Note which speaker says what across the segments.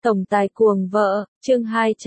Speaker 1: Tổng tài cuồng vợ, chương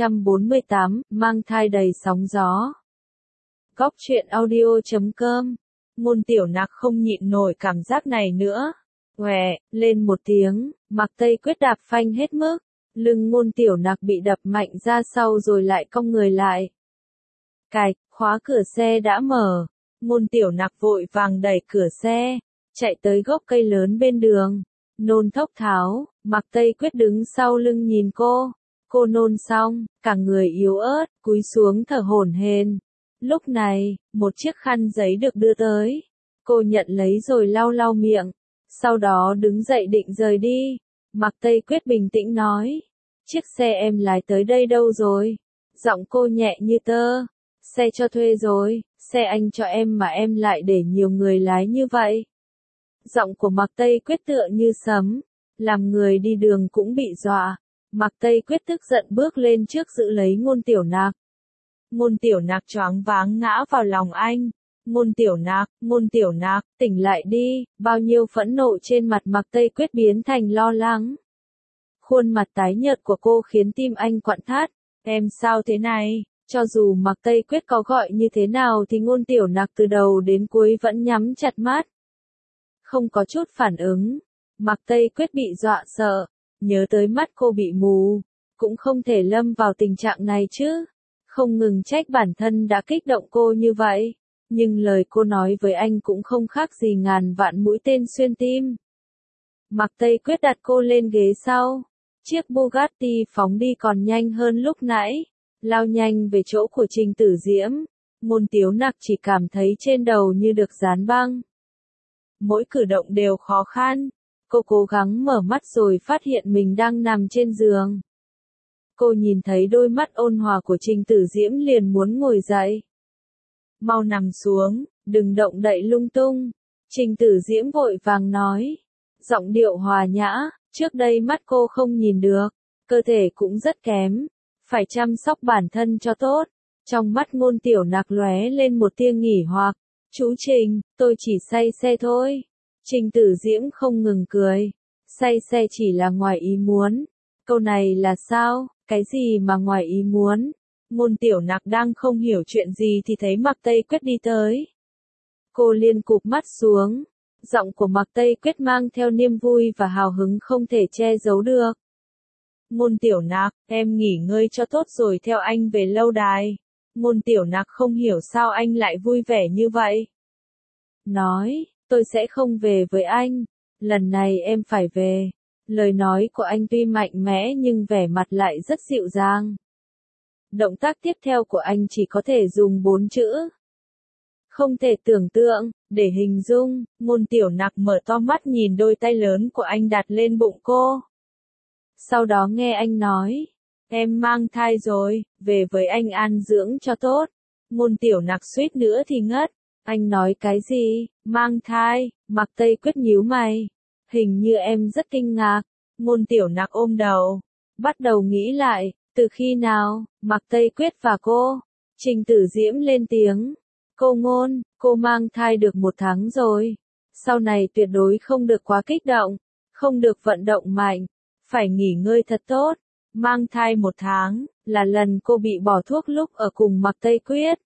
Speaker 1: 248, mang thai đầy sóng gió. Góc truyện audio.com. Ngôn Tiểu Nặc không nhịn nổi cảm giác này nữa. Què, lên một tiếng, Mạc Tây Quyết đạp phanh hết mức. Lưng Ngôn Tiểu Nặc bị đập mạnh ra sau rồi lại cong người lại. Cạch, khóa cửa xe đã mở. Ngôn Tiểu Nặc vội vàng đẩy cửa xe, chạy tới gốc cây lớn bên đường. Nôn thốc tháo, Mạc Tây Quyết đứng sau lưng nhìn cô. Cô nôn xong, cả người yếu ớt, cúi xuống thở hổn hển. Lúc này, một chiếc khăn giấy được đưa tới. Cô nhận lấy rồi lau lau miệng. Sau đó đứng dậy định rời đi. Mạc Tây Quyết bình tĩnh nói. Chiếc xe em lái tới đây đâu rồi? Giọng cô nhẹ như tơ. Xe cho thuê rồi, xe anh cho em mà em lại để nhiều người lái như vậy. Giọng của Mạc Tây Quyết tựa như sấm, làm người đi đường cũng bị dọa. Mạc Tây Quyết tức giận bước lên trước giữ lấy Ngôn Tiểu Nặc. Ngôn Tiểu Nặc choáng váng ngã vào lòng anh. Ngôn Tiểu Nặc, tỉnh lại đi, bao nhiêu phẫn nộ trên mặt Mạc Tây Quyết biến thành lo lắng. Khuôn mặt tái nhợt của cô khiến tim anh quặn thắt. Em sao thế này? Cho dù Mạc Tây Quyết có gọi như thế nào thì Ngôn Tiểu Nặc từ đầu đến cuối vẫn nhắm chặt mắt. Không có chút phản ứng. Mạc Tây Quyết bị dọa sợ, nhớ tới mắt cô bị mù, cũng không thể lâm vào tình trạng này chứ. Không ngừng trách bản thân đã kích động cô như vậy, nhưng lời cô nói với anh cũng không khác gì ngàn vạn mũi tên xuyên tim. Mạc Tây Quyết đặt cô lên ghế sau, chiếc Bugatti phóng đi còn nhanh hơn lúc nãy, lao nhanh về chỗ của Trình Tử Diễm. Ngôn Tiểu Nặc chỉ cảm thấy trên đầu như được dán băng. Mỗi cử động đều khó khăn. Cô cố gắng mở mắt rồi phát hiện mình đang nằm trên giường. Cô nhìn thấy đôi mắt ôn hòa của Trình Tử Diễm liền muốn ngồi dậy. Mau nằm xuống, đừng động đậy lung tung. Trình Tử Diễm vội vàng nói. Giọng điệu hòa nhã, trước đây mắt cô không nhìn được, cơ thể cũng rất kém. Phải chăm sóc bản thân cho tốt. Trong mắt Ngôn Tiểu Nặc lóe lên một tia nghỉ hoặc. Chú Trình, tôi chỉ say xe thôi. Trình Tử Diễm không ngừng cười. Say xe chỉ là ngoài ý muốn. Câu này là sao? Cái gì mà ngoài ý muốn? Ngôn Tiểu Nặc đang không hiểu chuyện gì thì thấy Mạc Tây Quyết đi tới. Cô liên cụp mắt xuống. Giọng của Mạc Tây Quyết mang theo niềm vui và hào hứng không thể che giấu được. Ngôn Tiểu Nặc, em nghỉ ngơi cho tốt rồi theo anh về lâu đài. Ngôn Tiểu Nặc không hiểu sao anh lại vui vẻ như vậy. Nói, tôi sẽ không về với anh. Lần này em phải về. Lời nói của anh tuy mạnh mẽ nhưng vẻ mặt lại rất dịu dàng. Động tác tiếp theo của anh chỉ có thể dùng 4 chữ. Không thể tưởng tượng, để hình dung. Ngôn Tiểu Nặc mở to mắt nhìn đôi tay lớn của anh đặt lên bụng cô. Sau đó nghe anh nói. Em mang thai rồi, về với anh an dưỡng cho tốt. Ngôn Tiểu Nặc suýt nữa thì ngất. Anh nói cái gì? Mang thai? Mạc Tây Quyết nhíu mày. Hình như em rất kinh ngạc. Ngôn Tiểu Nặc ôm đầu. Bắt đầu nghĩ lại, từ khi nào? Mạc Tây Quyết và cô. Trình Tử Diễm lên tiếng. Cô Ngôn, cô mang thai được 1 tháng rồi. Sau này tuyệt đối không được quá kích động. Không được vận động mạnh. Phải nghỉ ngơi thật tốt. Mang thai 1 tháng, là lần cô bị bỏ thuốc lúc ở cùng Mạc Tây Quyết.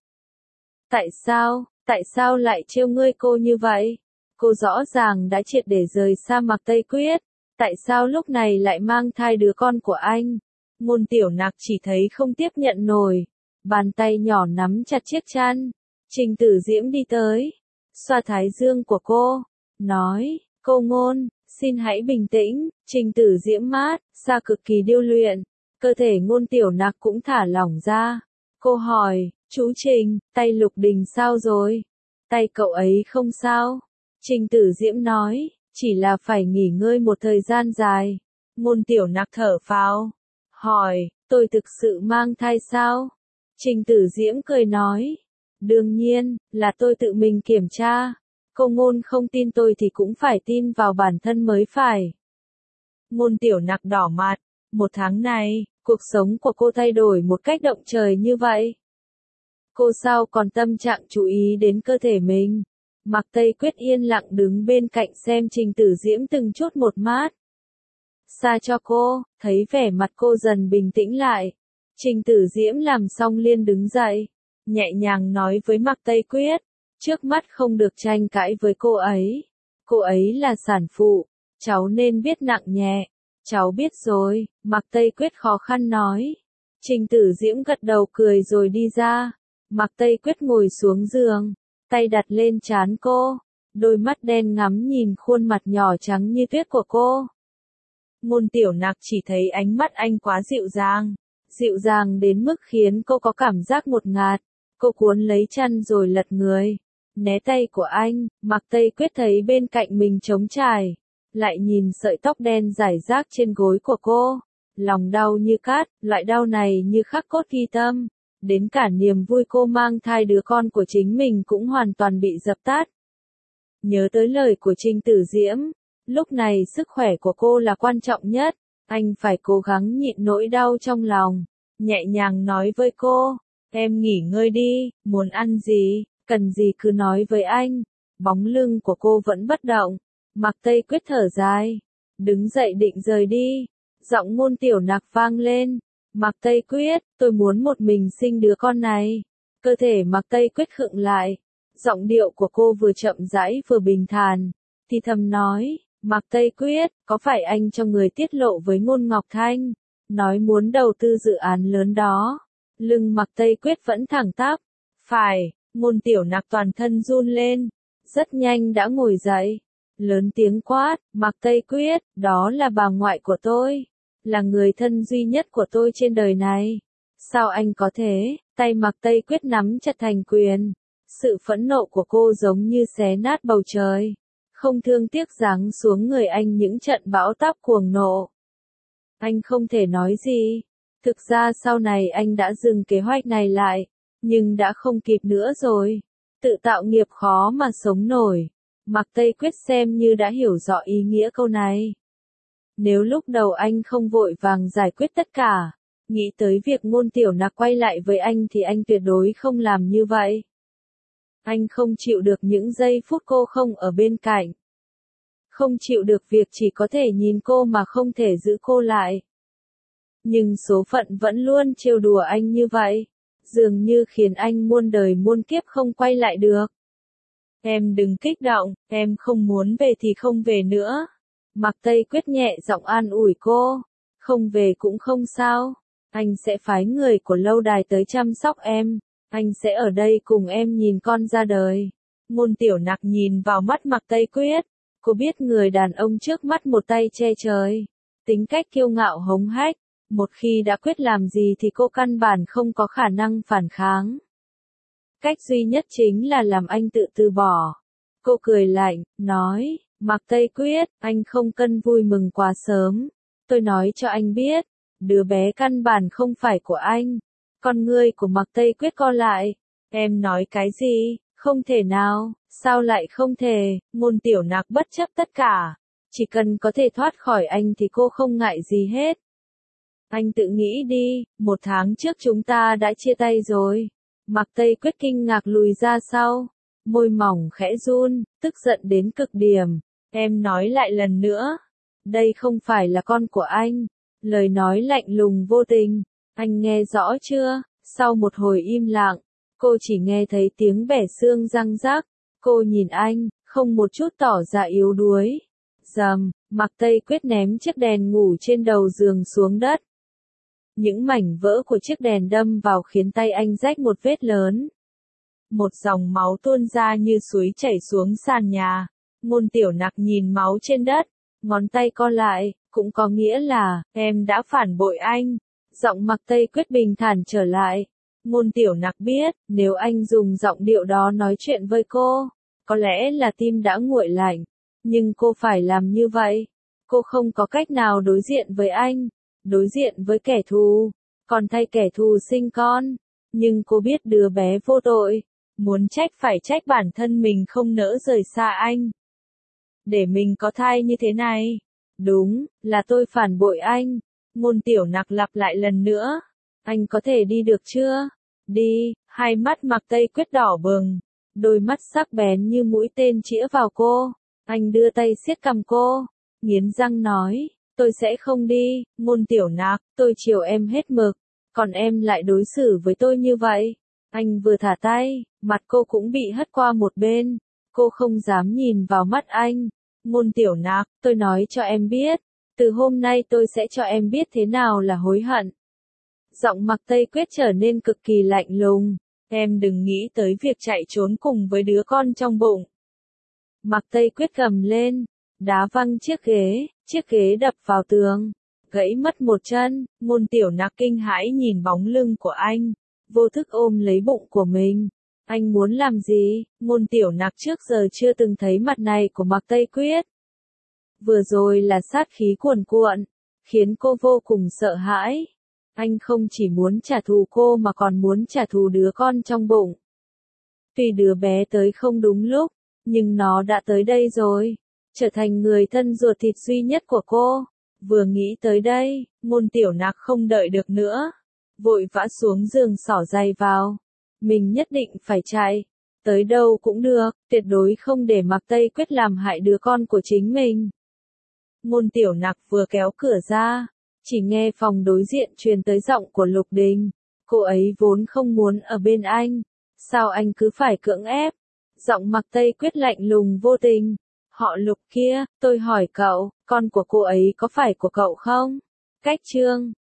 Speaker 1: Tại sao lại trêu ngươi cô như vậy? Cô rõ ràng đã triệt để rời xa Mạc Tây Quyết. Tại sao lúc này lại mang thai đứa con của anh? Ngôn Tiểu Nặc chỉ thấy không tiếp nhận nổi. Bàn tay nhỏ nắm chặt chiếc chăn. Trình Tử Diễm đi tới. Xoa thái dương của cô. Nói, cô Ngôn, xin hãy bình tĩnh. Trình Tử Diễm mát, xa cực kỳ điêu luyện. Cơ thể Ngôn Tiểu Nặc cũng thả lỏng ra. Cô hỏi, chú Trình, tay Lục Đình sao rồi? Tay cậu ấy không sao. Trình Tử Diễm nói, chỉ là phải nghỉ ngơi một thời gian dài. Ngôn Tiểu Nặc thở phào. Hỏi, tôi thực sự mang thai sao? Trình Tử Diễm cười nói. Đương nhiên, là tôi tự mình kiểm tra. Cô Ngôn không tin tôi thì cũng phải tin vào bản thân mới phải. Ngôn Tiểu Nặc đỏ mặt. 1 tháng này, cuộc sống của cô thay đổi một cách động trời như vậy. Cô sao còn tâm trạng chú ý đến cơ thể mình. Mạc Tây Quyết yên lặng đứng bên cạnh xem Trình Tử Diễm từng chút một mát. xa cho cô, thấy vẻ mặt cô dần bình tĩnh lại. Trình Tử Diễm làm xong liền đứng dậy, nhẹ nhàng nói với Mạc Tây Quyết, trước mắt không được tranh cãi với cô ấy là sản phụ, cháu nên biết nặng nhẹ. Cháu biết rồi, Mạc Tây Quyết khó khăn nói. Trình Tử Diễm gật đầu cười rồi đi ra. Mạc Tây Quyết ngồi xuống giường, tay đặt lên trán cô, đôi mắt đen ngắm nhìn khuôn mặt nhỏ trắng như tuyết của cô. Ngôn Tiểu Nặc chỉ thấy ánh mắt anh quá dịu dàng đến mức khiến cô có cảm giác ngột ngạt. Cô cuốn lấy chăn rồi lật người, né tay của anh. Mạc Tây Quyết thấy bên cạnh mình trống trải, lại nhìn sợi tóc đen rải rác trên gối của cô, lòng đau như cát. Loại đau này như khắc cốt ghi tâm, đến cả niềm vui cô mang thai đứa con của chính mình cũng hoàn toàn bị dập tắt. Nhớ tới lời của Trình Tử Diễm, lúc này sức khỏe của cô là quan trọng nhất, anh phải cố gắng nhịn nỗi đau trong lòng, nhẹ nhàng nói với cô, em nghỉ ngơi đi, muốn ăn gì, cần gì cứ nói với anh. Bóng lưng của cô vẫn bất động. Mạc Tây Quyết thở dài, đứng dậy định rời đi. Giọng Ngôn Tiểu Nặc vang lên, Mạc Tây Quyết, tôi muốn một mình sinh đứa con này. Cơ thể Mạc Tây Quyết khựng lại, giọng điệu của cô vừa chậm rãi vừa bình thản, thì thầm nói, Mạc Tây Quyết, có phải anh cho người tiết lộ với Ngôn Ngọc Thanh, nói muốn đầu tư dự án lớn đó? Lưng Mạc Tây Quyết vẫn thẳng tắp. Phải. Ngôn Tiểu Nặc toàn thân run lên, rất nhanh đã ngồi dậy, lớn tiếng quát, Mạc Tây Quyết, đó là bà ngoại của tôi, là người thân duy nhất của tôi trên đời này. Sao anh có thể? Tay Mạc Tây Quyết nắm chặt thành quyền. Sự phẫn nộ của cô giống như xé nát bầu trời, không thương tiếc giáng xuống người anh những trận bão táp cuồng nộ. Anh không thể nói gì. Thực ra sau này anh đã dừng kế hoạch này lại, nhưng đã không kịp nữa rồi. Tự tạo nghiệp khó mà sống nổi. Mạc Tây Quyết xem như đã hiểu rõ ý nghĩa câu này. Nếu lúc đầu anh không vội vàng giải quyết tất cả, nghĩ tới việc Ngôn Tiểu Nặc quay lại với anh thì anh tuyệt đối không làm như vậy. Anh không chịu được những giây phút cô không ở bên cạnh. Không chịu được việc chỉ có thể nhìn cô mà không thể giữ cô lại. Nhưng số phận vẫn luôn trêu đùa anh như vậy, dường như khiến anh muôn đời muôn kiếp không quay lại được. Em đừng kích động, em không muốn về thì không về nữa. Mạc Tây Quyết nhẹ giọng an ủi cô, không về cũng không sao, anh sẽ phái người của lâu đài tới chăm sóc em, anh sẽ ở đây cùng em nhìn con ra đời. Ngôn Tiểu Nặc nhìn vào mắt Mạc Tây Quyết, cô biết người đàn ông trước mắt một tay che trời, tính cách kiêu ngạo hống hách, một khi đã quyết làm gì thì cô căn bản không có khả năng phản kháng. Cách duy nhất chính là làm anh tự từ bỏ. Cô cười lạnh, nói, Mạc Tây Quyết, anh không cần vui mừng quá sớm. Tôi nói cho anh biết, đứa bé căn bản không phải của anh. Con ngươi của Mạc Tây Quyết co lại. Em nói cái gì? Không thể nào, sao lại không thể? Ngôn Tiểu Nặc bất chấp tất cả. Chỉ cần có thể thoát khỏi anh thì cô không ngại gì hết. Anh tự nghĩ đi, 1 tháng trước chúng ta đã chia tay rồi. Mạc Tây Quyết kinh ngạc lùi ra sau, môi mỏng khẽ run, tức giận đến cực điểm. Em nói lại lần nữa, đây không phải là con của anh. Lời nói lạnh lùng vô tình, anh nghe rõ chưa? Sau một hồi im lặng, cô chỉ nghe thấy tiếng bẻ xương răng rắc. Cô nhìn anh, không một chút tỏ ra yếu đuối. Rầm, Mạc Tây Quyết ném chiếc đèn ngủ trên đầu giường xuống đất. Những mảnh vỡ của chiếc đèn đâm vào khiến tay anh rách một vết lớn. Một dòng máu tuôn ra như suối chảy xuống sàn nhà. Ngôn Tiểu Nặc nhìn máu trên đất, ngón tay co lại, cũng có nghĩa là, em đã phản bội anh. Giọng Mạc Tây Quyết bình thản trở lại. Ngôn Tiểu Nặc biết, nếu anh dùng giọng điệu đó nói chuyện với cô, có lẽ là tim đã nguội lạnh. Nhưng cô phải làm như vậy. Cô không có cách nào đối diện với anh, đối diện với kẻ thù, còn thay kẻ thù sinh con. Nhưng cô biết đứa bé vô tội, muốn trách phải trách bản thân mình không nỡ rời xa anh. Để mình có thai như thế này. Đúng, là tôi phản bội anh. Ngôn Tiểu Nặc lặp lại lần nữa. Anh có thể đi được chưa? Đi. Hai mắt Mạc Tây Quyết đỏ bừng, đôi mắt sắc bén như mũi tên chĩa vào cô. Anh đưa tay siết cằm cô, nghiến răng nói, tôi sẽ không đi, Ngôn Tiểu Nạc, tôi chiều em hết mực, còn em lại đối xử với tôi như vậy. Anh vừa thả tay, mặt cô cũng bị hất qua một bên, cô không dám nhìn vào mắt anh. Ngôn Tiểu Nạc, tôi nói cho em biết, từ hôm nay tôi sẽ cho em biết thế nào là hối hận. Giọng Mạc Tây Quyết trở nên cực kỳ lạnh lùng, em đừng nghĩ tới việc chạy trốn cùng với đứa con trong bụng. Mạc Tây Quyết gầm lên, đá văng chiếc ghế đập vào tường, gãy mất một chân. Ngôn Tiểu Nạc kinh hãi nhìn bóng lưng của anh, vô thức ôm lấy bụng của mình. Anh muốn làm gì? Ngôn Tiểu Nạc trước giờ chưa từng thấy mặt này của Mạc Tây Quyết. Vừa rồi là sát khí cuồn cuộn, khiến cô vô cùng sợ hãi. Anh không chỉ muốn trả thù cô mà còn muốn trả thù đứa con trong bụng. Tuy đứa bé tới không đúng lúc, nhưng nó đã tới đây rồi, trở thành người thân ruột thịt duy nhất của cô. Vừa nghĩ tới đây, Ngôn Tiểu Nạc không đợi được nữa, vội vã xuống giường xỏ giày vào. Mình nhất định phải chạy, tới đâu cũng được, tuyệt đối không để Mạc Tây Quyết làm hại đứa con của chính mình. Ngôn Tiểu Nạc vừa kéo cửa ra, chỉ nghe phòng đối diện truyền tới giọng của Lục Đình. Cô ấy vốn không muốn ở bên anh, sao anh cứ phải cưỡng ép? Giọng Mạc Tây Quyết lạnh lùng vô tình. Họ Lục kia, tôi hỏi cậu, con của cô ấy có phải của cậu không? Cách chương